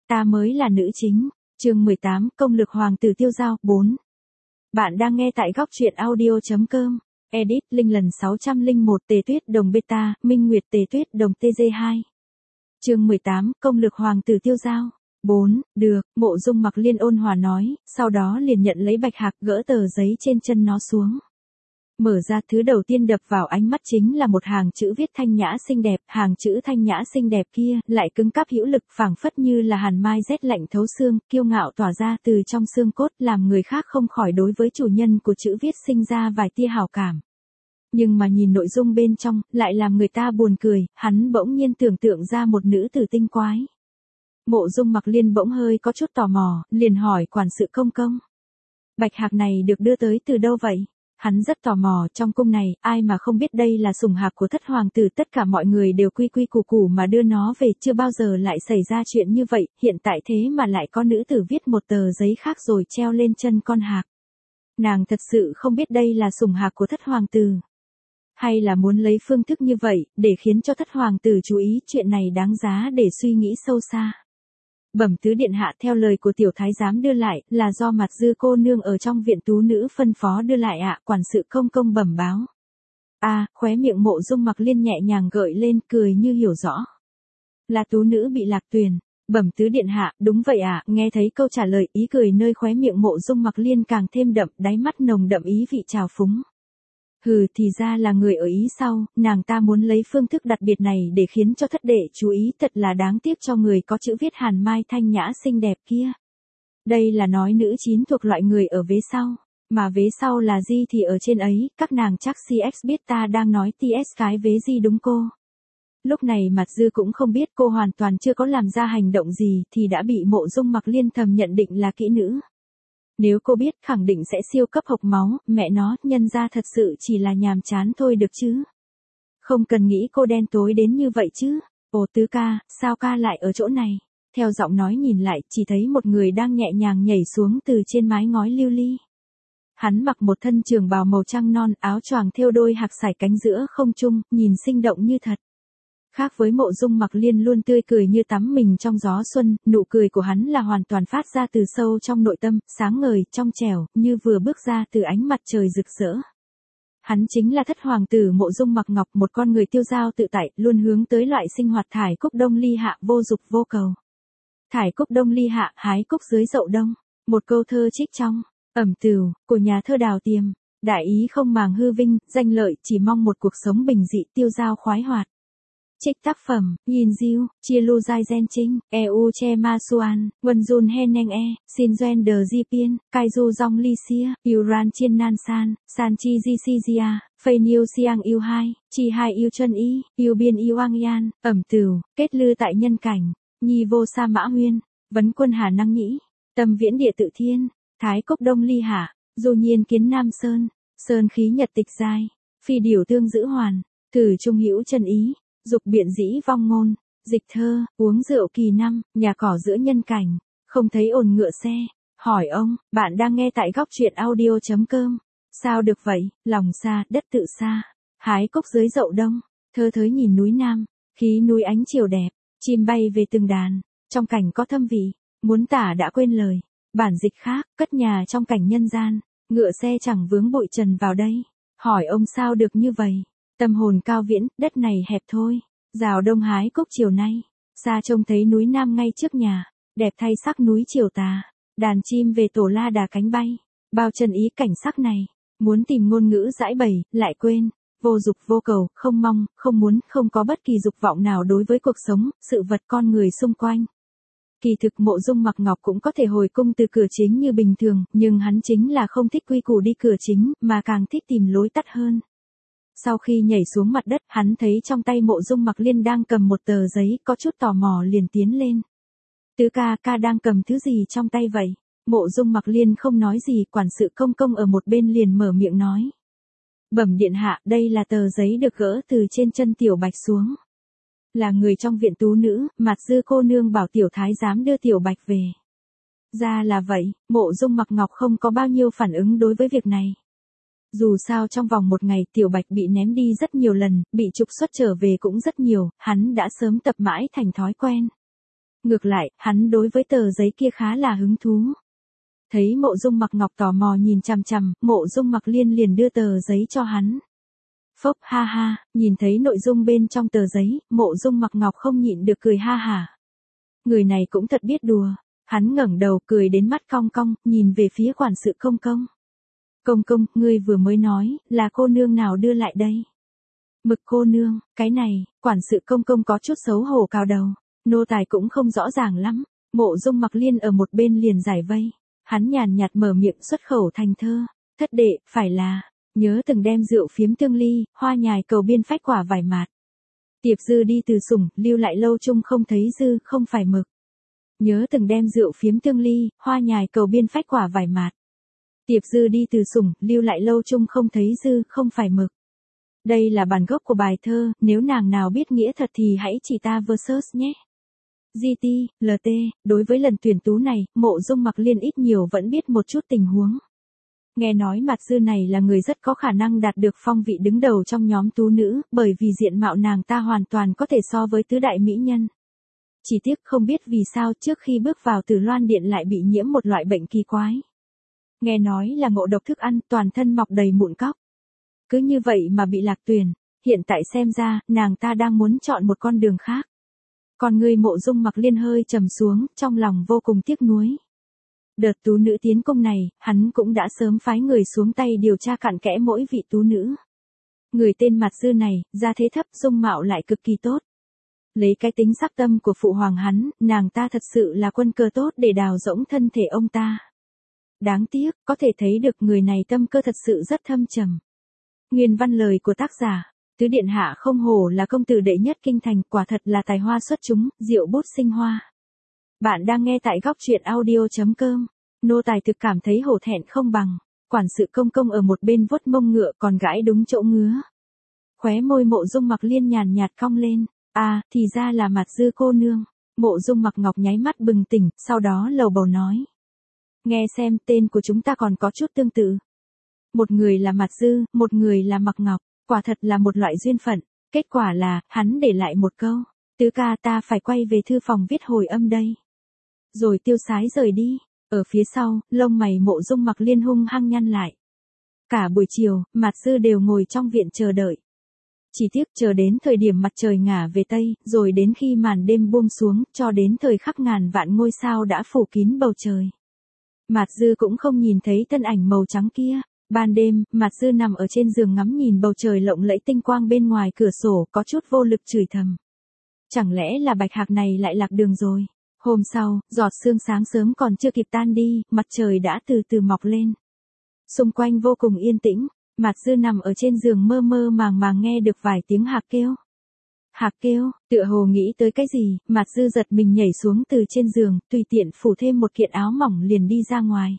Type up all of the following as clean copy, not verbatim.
Ta mới là nữ chính. Chương 18, công lực hoàng tử tiêu dao 4. Bạn đang nghe tại góc truyện audio.com. Edit Linh lần 601 Tề Tuyết Đồng Beta, Minh Nguyệt Tề Tuyết Đồng TG2. Chương 18, công lực hoàng tử tiêu dao 4. Được, Mộ Dung Mặc Liên ôn hòa nói, sau đó liền nhận lấy bạch hạc gỡ tờ giấy trên chân nó xuống. Mở ra, thứ đầu tiên đập vào ánh mắt chính là một hàng chữ viết thanh nhã xinh đẹp, hàng chữ thanh nhã xinh đẹp kia lại cứng cáp hữu lực, phảng phất như là hàn mai rét lạnh thấu xương, kiêu ngạo tỏa ra từ trong xương cốt, làm người khác không khỏi đối với chủ nhân của chữ viết sinh ra vài tia hảo cảm. Nhưng mà nhìn nội dung bên trong, lại làm người ta buồn cười, hắn bỗng nhiên tưởng tượng ra một nữ tử tinh quái. Mộ Dung Mặc Liên bỗng hơi có chút tò mò, liền hỏi quản sự công công. Bạch hạc này được đưa tới từ đâu vậy? Hắn rất tò mò, trong cung này, ai mà không biết đây là sủng hạc của thất hoàng tử, tất cả mọi người đều quy quy củ củ mà đưa nó về, chưa bao giờ lại xảy ra chuyện như vậy, hiện tại thế mà lại có nữ tử viết một tờ giấy khác rồi treo lên chân con hạc. Nàng thật sự không biết đây là sủng hạc của thất hoàng tử. Hay là muốn lấy phương thức như vậy, để khiến cho thất hoàng tử chú ý, chuyện này đáng giá để suy nghĩ sâu xa. Bẩm tứ điện hạ, theo lời của tiểu thái giám đưa lại, là do Mặt Dư cô nương ở trong viện tú nữ phân phó đưa lại ạ, quản sự công công bẩm báo. Khóe miệng Mộ Dung Mặc Liên nhẹ nhàng gợi lên, cười như hiểu rõ. Là tú nữ bị lạc tuyền. Bẩm tứ điện hạ, đúng vậy ạ, nghe thấy câu trả lời, ý cười nơi khóe miệng Mộ Dung Mặc Liên càng thêm đậm, đáy mắt nồng đậm ý vị trào phúng. Hừ, thì ra là người ở ý sau, nàng ta muốn lấy phương thức đặc biệt này để khiến cho thất đệ chú ý, thật là đáng tiếc cho người có chữ viết hàn mai thanh nhã xinh đẹp kia. Đây là nói nữ chín thuộc loại người ở vế sau, mà vế sau là gì thì ở trên ấy, các nàng chắc CX biết ta đang nói TS cái vế gì đúng cô. Lúc này Mặt Dư cũng không biết, cô hoàn toàn chưa có làm ra hành động gì thì đã bị Mộ Dung Mặc Liên thầm nhận định là kỹ nữ. Nếu cô biết, khẳng định sẽ siêu cấp hộc máu, mẹ nó, nhân ra thật sự chỉ là nhàm chán thôi được chứ. Không cần nghĩ cô đen tối đến như vậy chứ. Ồ tứ ca, sao ca lại ở chỗ này? Theo giọng nói nhìn lại, chỉ thấy một người đang nhẹ nhàng nhảy xuống từ trên mái ngói lưu ly. Hắn mặc một thân trường bào màu trắng non, áo choàng thêu đôi hạc sải cánh giữa không trung, nhìn sinh động như thật. Khác với Mộ Dung Mặc Liên luôn tươi cười như tắm mình trong gió xuân, nụ cười của hắn là hoàn toàn phát ra từ sâu trong nội tâm, sáng ngời, trong trẻo, như vừa bước ra từ ánh mặt trời rực rỡ. Hắn chính là thất hoàng tử Mộ Dung Mặc Ngọc, một con người tiêu dao tự tại, luôn hướng tới loại sinh hoạt thải cúc đông ly hạ, vô dục vô cầu. Thải cúc đông ly hạ, hái cúc dưới dậu đông. Một câu thơ trích trong Ẩm Tửu của nhà thơ Đào Tiềm. Đại ý không màng hư vinh, danh lợi, chỉ mong một cuộc sống bình dị, tiêu dao khoái hoạt. Trích tác phẩm, Yin Diu, Chia Lu Giai Gen Trinh, EU Che Ma Suan, Quân Jun Heneng Xin Duen Đờ Di Piên, Kai Du Dong Li Xia, Yuran Chiên Nan San, San Chi Di Si Gia, Phây Niu Siang Yêu Hai, Chi Hai Yêu Chân Y, Yêu Biên Yêu Ang Yan, Ẩm Tửu, Kết Lư Tại Nhân Cảnh, Nhi Vô Sa Mã Huyên, Vấn Quân Hà Năng Nhĩ, Tâm Viễn Địa Tự Thiên, Thái Cốc Đông Ly Hạ, Du Nhiên Kiến Nam Sơn, Sơn Khí Nhật Tịch Giai, Phi Điểu Tương Giữ Hoàn, Thử Trung Hữu Chân Ý. Dục biện dĩ vong ngôn, dịch thơ, uống rượu kỳ năm, nhà cỏ giữa nhân cảnh, không thấy ồn ngựa xe. Hỏi ông, bạn đang nghe tại góc truyện audio.com. Sao được vậy, lòng xa, đất tự xa. Hái cúc dưới dậu đông, thơ thới nhìn núi Nam, khí núi ánh chiều đẹp, chim bay về từng đàn, trong cảnh có thâm vị, muốn tả đã quên lời. Bản dịch khác, cất nhà trong cảnh nhân gian, ngựa xe chẳng vướng bụi trần vào đây. Hỏi ông sao được như vậy? Tâm hồn cao viễn, đất này hẹp thôi. Rào đông hái cúc chiều nay. Xa trông thấy núi Nam ngay trước nhà. Đẹp thay sắc núi chiều tà. Đàn chim về tổ la đà cánh bay. Bao chân ý cảnh sắc này. Muốn tìm ngôn ngữ giải bày, lại quên. Vô dục vô cầu, không mong, không muốn, không có bất kỳ dục vọng nào đối với cuộc sống, sự vật con người xung quanh. Kỳ thực Mộ Dung Mặc Ngọc cũng có thể hồi cung từ cửa chính như bình thường, nhưng hắn chính là không thích quy củ đi cửa chính, mà càng thích tìm lối tắt hơn. Sau khi nhảy xuống mặt đất, hắn thấy trong tay Mộ Dung Mặc Liên đang cầm một tờ giấy, có chút tò mò liền tiến lên. Tứ ca, ca đang cầm thứ gì trong tay vậy? Mộ Dung Mặc Liên không nói gì, quản sự công công ở một bên liền mở miệng nói. Bẩm điện hạ, đây là tờ giấy được gỡ từ trên chân Tiểu Bạch xuống. Là người trong viện tú nữ, Mặt Dư cô nương bảo tiểu thái giám đưa Tiểu Bạch về. Ra là vậy, Mộ Dung Mặc Ngọc không có bao nhiêu phản ứng đối với việc này. Dù sao trong vòng một ngày Tiểu Bạch bị ném đi rất nhiều lần, bị trục xuất trở về cũng rất nhiều, hắn đã sớm tập mãi thành thói quen. Ngược lại, hắn đối với tờ giấy kia khá là hứng thú. Thấy Mộ Dung Mặc Ngọc tò mò nhìn chằm chằm, Mộ Dung Mặc Liên liền đưa tờ giấy cho hắn. Phốc ha ha, nhìn thấy nội dung bên trong tờ giấy, Mộ Dung Mặc Ngọc không nhịn được cười ha hả. Người này cũng thật biết đùa, hắn ngẩng đầu cười đến mắt cong cong, nhìn về phía quản sự Công Công. Công Công, ngươi vừa mới nói, là cô nương nào đưa lại đây? Mực cô nương, cái này, quản sự Công Công có chút xấu hổ cào đầu, nô tài cũng không rõ ràng lắm. Mộ Dung Mặc Liên ở một bên liền giải vây, hắn nhàn nhạt mở miệng xuất khẩu thành thơ, thất đệ, phải là, nhớ từng đem rượu phiếm tương ly, hoa nhài cầu biên phách quả vải mạt. Tiệp dư đi từ sủng, lưu lại lâu chung không thấy dư, không phải mực. Nhớ từng đem rượu phiếm tương ly, hoa nhài cầu biên phách quả vải mạt. Tiệp dư đi từ sủng, lưu lại lâu chung không thấy dư, không phải mực. Đây là bản gốc của bài thơ, nếu nàng nào biết nghĩa thật thì hãy chỉ ta versus nhé. GT, LT, đối với lần tuyển tú này, Mộ Dung Mặc Liên ít nhiều vẫn biết một chút tình huống. Nghe nói Mạt Dư này là người rất có khả năng đạt được phong vị đứng đầu trong nhóm tú nữ, bởi vì diện mạo nàng ta hoàn toàn có thể so với tứ đại mỹ nhân. Chỉ tiếc không biết vì sao trước khi bước vào Tử Loan Điện lại bị nhiễm một loại bệnh kỳ quái. Nghe nói là ngộ độc thức ăn, toàn thân mọc đầy mụn cóc. Cứ như vậy mà bị lạc tuyển, hiện tại xem ra, nàng ta đang muốn chọn một con đường khác. Còn người Mộ Dung Mặc Liên hơi trầm xuống, trong lòng vô cùng tiếc nuối. Đợt tú nữ tiến công này, hắn cũng đã sớm phái người xuống tay điều tra cặn kẽ mỗi vị tú nữ. Người tên Mạt Dư này, gia thế thấp, dung mạo lại cực kỳ tốt. Lấy cái tính sắc tâm của phụ hoàng hắn, nàng ta thật sự là quân cờ tốt để đào rỗng thân thể ông ta. Đáng tiếc, có thể thấy được người này tâm cơ thật sự rất thâm trầm. Nguyên văn lời của tác giả, tứ điện hạ không hổ là công tử đệ nhất kinh thành, quả thật là tài hoa xuất chúng, diệu bút sinh hoa. Bạn đang nghe tại góc truyện audio.com, nô tài thực cảm thấy hổ thẹn không bằng, quản sự Công Công ở một bên vuốt mông ngựa còn gãi đúng chỗ ngứa. Khóe môi Mộ Dung Mặc Liên nhàn nhạt cong lên, thì ra là Mạt Dư cô nương. Mộ Dung Mặc Ngọc nháy mắt bừng tỉnh, sau đó lầu bầu nói. Nghe xem tên của chúng ta còn có chút tương tự. Một người là Mạt Dư, một người là Mặc Ngọc, quả thật là một loại duyên phận. Kết quả là, hắn để lại một câu, tứ ca ta phải quay về thư phòng viết hồi âm đây. Rồi tiêu sái rời đi, ở phía sau, lông mày Mộ Dung Mặc Liên hung hăng nhăn lại. Cả buổi chiều, Mạt Dư đều ngồi trong viện chờ đợi. Chỉ tiếc chờ đến thời điểm mặt trời ngả về Tây, rồi đến khi màn đêm buông xuống, cho đến thời khắc ngàn vạn ngôi sao đã phủ kín bầu trời. Mạt Dư cũng không nhìn thấy thân ảnh màu trắng kia. Ban đêm, Mạt Dư nằm ở trên giường ngắm nhìn bầu trời lộng lẫy tinh quang bên ngoài cửa sổ, có chút vô lực chửi thầm. Chẳng lẽ là Bạch Hạc này lại lạc đường rồi? Hôm sau, giọt sương sáng sớm còn chưa kịp tan đi, mặt trời đã từ từ mọc lên. Xung quanh vô cùng yên tĩnh, Mạt Dư nằm ở trên giường mơ mơ màng nghe được vài tiếng hạc kêu. Hạc kêu, tựa hồ nghĩ tới cái gì, Mạt Dư giật mình nhảy xuống từ trên giường, tùy tiện phủ thêm một kiện áo mỏng liền đi ra ngoài.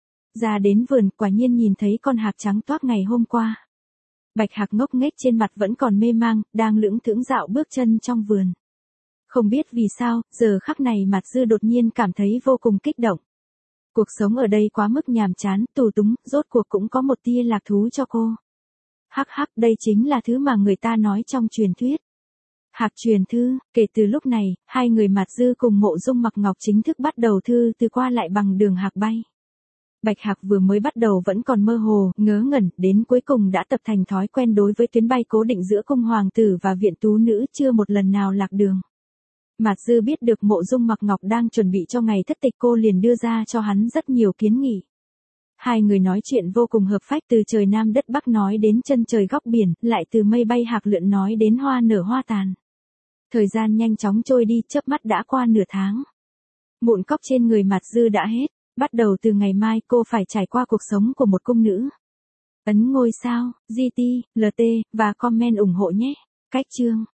Ra đến vườn, quả nhiên nhìn thấy con hạc trắng toát ngày hôm qua. Bạch Hạc ngốc nghếch trên mặt vẫn còn mê mang, đang lững thững dạo bước chân trong vườn. Không biết vì sao, giờ khắc này Mạt Dư đột nhiên cảm thấy vô cùng kích động. Cuộc sống ở đây quá mức nhàm chán, tù túng, rốt cuộc cũng có một tia lạc thú cho cô. Hắc hắc, đây chính là thứ mà người ta nói trong truyền thuyết. Hạc truyền thư, kể từ lúc này, hai người Mạt Dư cùng Mộ Dung Mặc Ngọc chính thức bắt đầu thư từ qua lại bằng đường hạc bay. Bạch Hạc vừa mới bắt đầu vẫn còn mơ hồ, ngớ ngẩn, đến cuối cùng đã tập thành thói quen đối với tuyến bay cố định giữa cung hoàng tử và viện tú nữ, chưa một lần nào lạc đường. Mạt Dư biết được Mộ Dung Mặc Ngọc đang chuẩn bị cho ngày thất tịch, cô liền đưa ra cho hắn rất nhiều kiến nghị. Hai người nói chuyện vô cùng hợp phách, từ trời Nam đất Bắc nói đến chân trời góc biển, lại từ mây bay hạc lượn nói đến hoa nở hoa tàn. Thời gian nhanh chóng trôi đi, chớp mắt đã qua nửa tháng. Mụn cóc trên người Mạt Dư đã hết, bắt đầu từ ngày mai cô phải trải qua cuộc sống của một cung nữ. Ấn ngôi sao, GT, LT, và comment ủng hộ nhé. Cách chương.